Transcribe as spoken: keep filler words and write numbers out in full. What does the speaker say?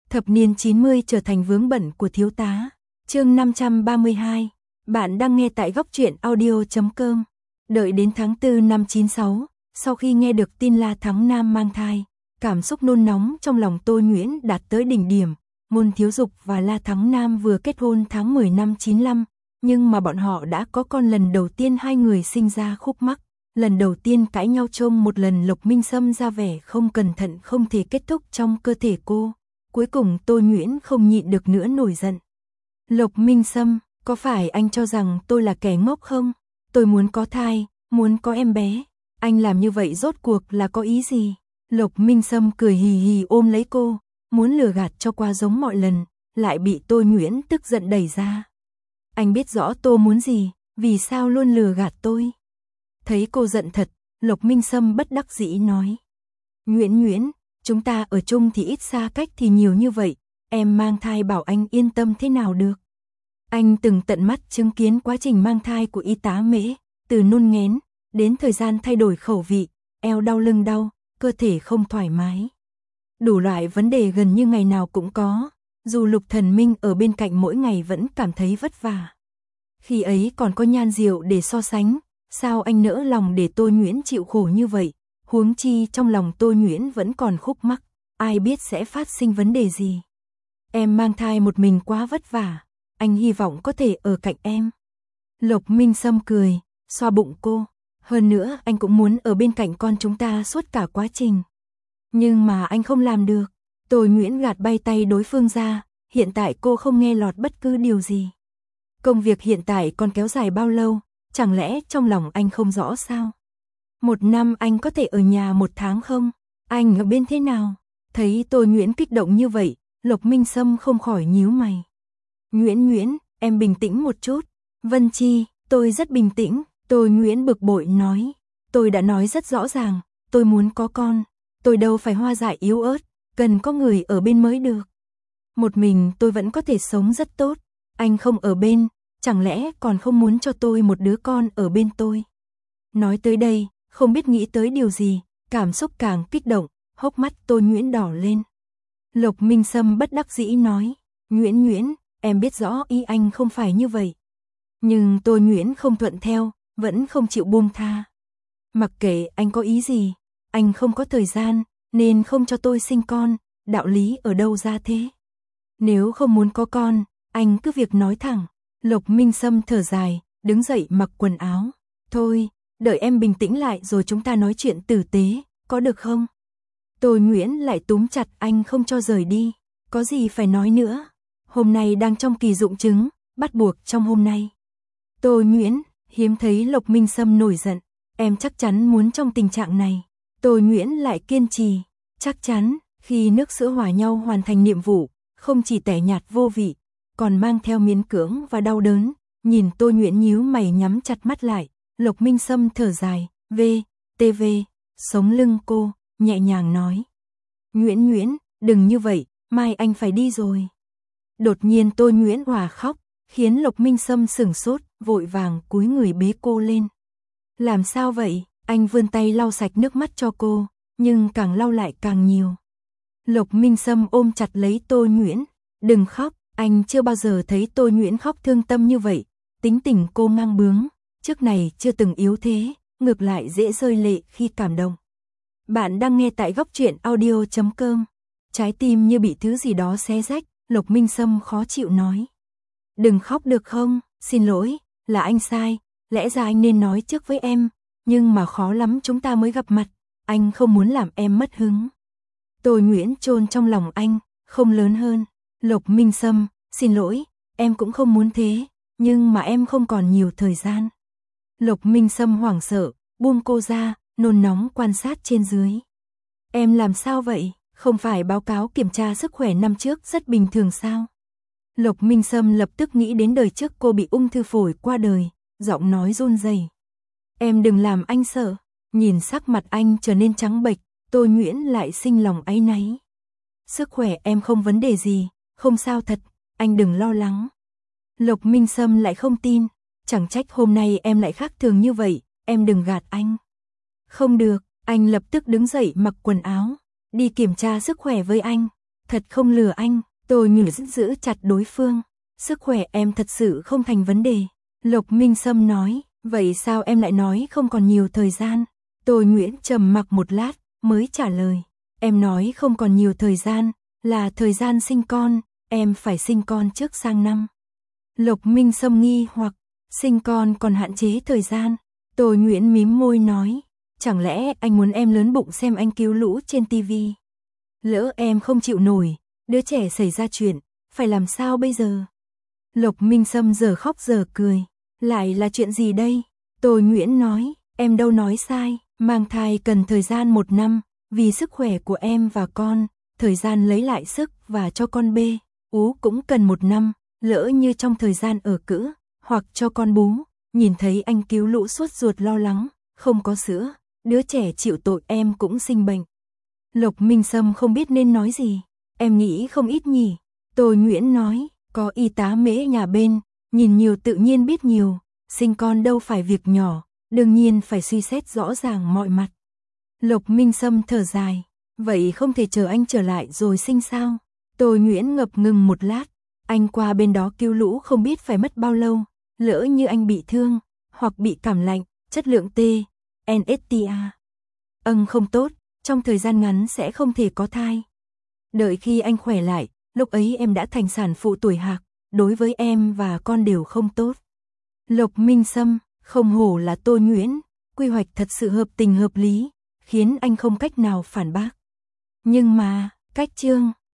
Thập niên chín mươi trở thành vướng bận của thiếu tá. Chương năm trăm ba mươi hai. Bạn đang nghe tại góc truyện audio chấm com. Đợi đến tháng tư năm chín sáu, sau khi nghe được tin La Thắng Nam mang thai, cảm xúc nôn nóng trong lòng Tô Nhuyễn đạt tới đỉnh điểm. Môn Thiếu Dục và La Thắng Nam vừa kết hôn tháng mười năm chín lăm, nhưng mà bọn họ đã có con lần đầu tiên hai người sinh ra khúc mắc. Lần đầu tiên cãi nhau trông một lần Lộc Minh Sâm ra vẻ không cẩn thận không thể kết thúc trong cơ thể cô. Cuối cùng Tô Nhuyễn không nhịn được nữa nổi giận. Lộc Minh Sâm, có phải anh cho rằng tôi là kẻ ngốc không? Tôi muốn có thai, muốn có em bé. Anh làm như vậy rốt cuộc là có ý gì? Lộc Minh Sâm cười hì hì ôm lấy cô, muốn lừa gạt cho qua giống mọi lần, lại bị Tô Nhuyễn tức giận đẩy ra. Anh biết rõ tôi muốn gì, vì sao luôn lừa gạt tôi? Thấy cô giận thật, Lộc Minh Sâm bất đắc dĩ nói. Nhuyễn Nhuyễn, chúng ta ở chung thì ít xa cách thì nhiều như vậy, em mang thai bảo anh yên tâm thế nào được. Anh từng tận mắt chứng kiến quá trình mang thai của y tá Mễ, từ nôn nghén, đến thời gian thay đổi khẩu vị, eo đau lưng đau, cơ thể không thoải mái. Đủ loại vấn đề gần như ngày nào cũng có, dù Lục Thần Minh ở bên cạnh mỗi ngày vẫn cảm thấy vất vả. Khi ấy còn có Nhan Diệu để so sánh, sao anh nỡ lòng để Tô Nhuyễn chịu khổ như vậy, huống chi trong lòng Tô Nhuyễn vẫn còn khúc mắc, ai biết sẽ phát sinh vấn đề gì. Em mang thai một mình quá vất vả, anh hy vọng có thể ở cạnh em. Lộc Minh Sâm cười, xoa bụng cô, hơn nữa anh cũng muốn ở bên cạnh con chúng ta suốt cả quá trình. Nhưng mà anh không làm được. Tô Nhuyễn gạt bay tay đối phương ra, hiện tại cô không nghe lọt bất cứ điều gì. Công việc hiện tại còn kéo dài bao lâu, chẳng lẽ trong lòng anh không rõ sao? Một năm anh có thể ở nhà một tháng không? Anh ở bên thế nào? Thấy Tô Nhuyễn kích động như vậy, Lộc Minh Sâm không khỏi nhíu mày. Nhuyễn Nhuyễn, em bình tĩnh một chút. Vân Chi, tôi rất bình tĩnh. Tô Nhuyễn bực bội nói. Tôi đã nói rất rõ ràng, tôi muốn có con. Tôi đâu phải hoa dại yếu ớt, cần có người ở bên mới được. Một mình tôi vẫn có thể sống rất tốt. Anh không ở bên, chẳng lẽ còn không muốn cho tôi một đứa con ở bên tôi? Nói tới đây, không biết nghĩ tới điều gì, cảm xúc càng kích động, hốc mắt Tô Nhuyễn đỏ lên. Lộc Minh Sâm bất đắc dĩ nói, Nhuyễn Nhuyễn, em biết rõ ý anh không phải như vậy. Nhưng Tô Nhuyễn không thuận theo, vẫn không chịu buông tha. Mặc kệ anh có ý gì, anh không có thời gian, nên không cho tôi sinh con, đạo lý ở đâu ra thế? Nếu không muốn có con, anh cứ việc nói thẳng. Lộc Minh Sâm thở dài, đứng dậy mặc quần áo. Thôi, đợi em bình tĩnh lại rồi chúng ta nói chuyện tử tế, có được không? Tô Nhuyễn lại túm chặt anh không cho rời đi. Có gì phải nói nữa? Hôm nay đang trong kỳ dụng trứng, bắt buộc trong hôm nay. Tô Nhuyễn, hiếm thấy Lộc Minh Sâm nổi giận. Em chắc chắn muốn trong tình trạng này. Tô Nhuyễn lại kiên trì. Chắc chắn, khi nước sữa hòa nhau hoàn thành nhiệm vụ, không chỉ tẻ nhạt vô vị, còn mang theo miễn cưỡng và đau đớn. Nhìn Tô Nhuyễn nhíu mày nhắm chặt mắt lại, Lộc Minh Sâm thở dài, v, tv, sống lưng cô, nhẹ nhàng nói. Nhuyễn Nhuyễn, đừng như vậy, mai anh phải đi rồi. Đột nhiên Tô Nhuyễn hòa khóc, khiến Lộc Minh Sâm sửng sốt, vội vàng cúi người bế cô lên. Làm sao vậy? Anh vươn tay lau sạch nước mắt cho cô, nhưng càng lau lại càng nhiều. Lộc Minh Sâm ôm chặt lấy Tô Nhuyễn, đừng khóc, anh chưa bao giờ thấy Tô Nhuyễn khóc thương tâm như vậy. Tính tình cô ngang bướng, trước này chưa từng yếu thế, ngược lại dễ rơi lệ khi cảm động. Bạn đang nghe tại góc truyện audio chấm com. Trái tim như bị thứ gì đó xé rách, Lộc Minh Sâm khó chịu nói. Đừng khóc được không, xin lỗi, là anh sai, lẽ ra anh nên nói trước với em, nhưng mà khó lắm chúng ta mới gặp mặt, anh không muốn làm em mất hứng. Tô Nhuyễn chôn trong lòng anh, không lớn hơn. Lộc Minh Sâm, xin lỗi, em cũng không muốn thế, nhưng mà em không còn nhiều thời gian. Lộc Minh Sâm hoảng sợ, buông cô ra, nôn nóng quan sát trên dưới. Em làm sao vậy, không phải báo cáo kiểm tra sức khỏe năm trước rất bình thường sao? Lộc Minh Sâm lập tức nghĩ đến đời trước cô bị ung thư phổi qua đời, giọng nói run rẩy. Em đừng làm anh sợ. Nhìn sắc mặt anh trở nên trắng bệch, Tô Nhuyễn lại sinh lòng áy náy. Sức khỏe em không vấn đề gì, không sao thật, anh đừng lo lắng. Lộc Minh Sâm lại không tin, chẳng trách hôm nay em lại khác thường như vậy, em đừng gạt anh. Không được, anh lập tức đứng dậy mặc quần áo, đi kiểm tra sức khỏe với anh. thật không lừa anh, tôi Nguyễn giữ chặt đối phương. Sức khỏe em thật sự không thành vấn đề. Lộc Minh Sâm nói, vậy sao em lại nói không còn nhiều thời gian? Tôi Nguyễn trầm mặc một lát, mới trả lời, em nói không còn nhiều thời gian, là thời gian sinh con, em phải sinh con trước sang năm. Lộc Minh Sâm nghi hoặc, sinh con còn hạn chế thời gian. Tôi Nguyễn mím môi nói, chẳng lẽ anh muốn em lớn bụng xem anh cứu lũ trên tivi? Lỡ em không chịu nổi, đứa trẻ xảy ra chuyện, phải làm sao bây giờ? Lộc Minh Sâm giờ khóc giờ cười, lại là chuyện gì đây? Tôi Nguyễn nói, em đâu nói sai, mang thai cần thời gian một năm, vì sức khỏe của em và con, thời gian lấy lại sức và cho con bê, ú cũng cần một năm, lỡ như trong thời gian ở cữ, hoặc cho con bú, nhìn thấy anh cứu lũ suốt ruột lo lắng, không có sữa, đứa trẻ chịu tội em cũng sinh bệnh. Lộc Minh Sâm không biết nên nói gì, em nghĩ không ít nhỉ? Tôi Nguyễn nói, có y tá Mễ nhà bên, nhìn nhiều tự nhiên biết nhiều, sinh con đâu phải việc nhỏ, đương nhiên phải suy xét rõ ràng mọi mặt. Lộc Minh Sâm thở dài, vậy không thể chờ anh trở lại rồi sinh sao? Tôi Nguyễn ngập ngừng một lát, anh qua bên đó cứu lũ không biết phải mất bao lâu, lỡ như anh bị thương, hoặc bị cảm lạnh, chất lượng T, en ét tê a. Âng không tốt, trong thời gian ngắn sẽ không thể có thai. Đợi khi anh khỏe lại, lúc ấy em đã thành sản phụ tuổi hạc, đối với em và con đều không tốt. Lộc Minh Sâm, không hổ là Tôi Nguyễn, quy hoạch thật sự hợp tình hợp lý, khiến anh không cách nào phản bác. Nhưng mà, cách chương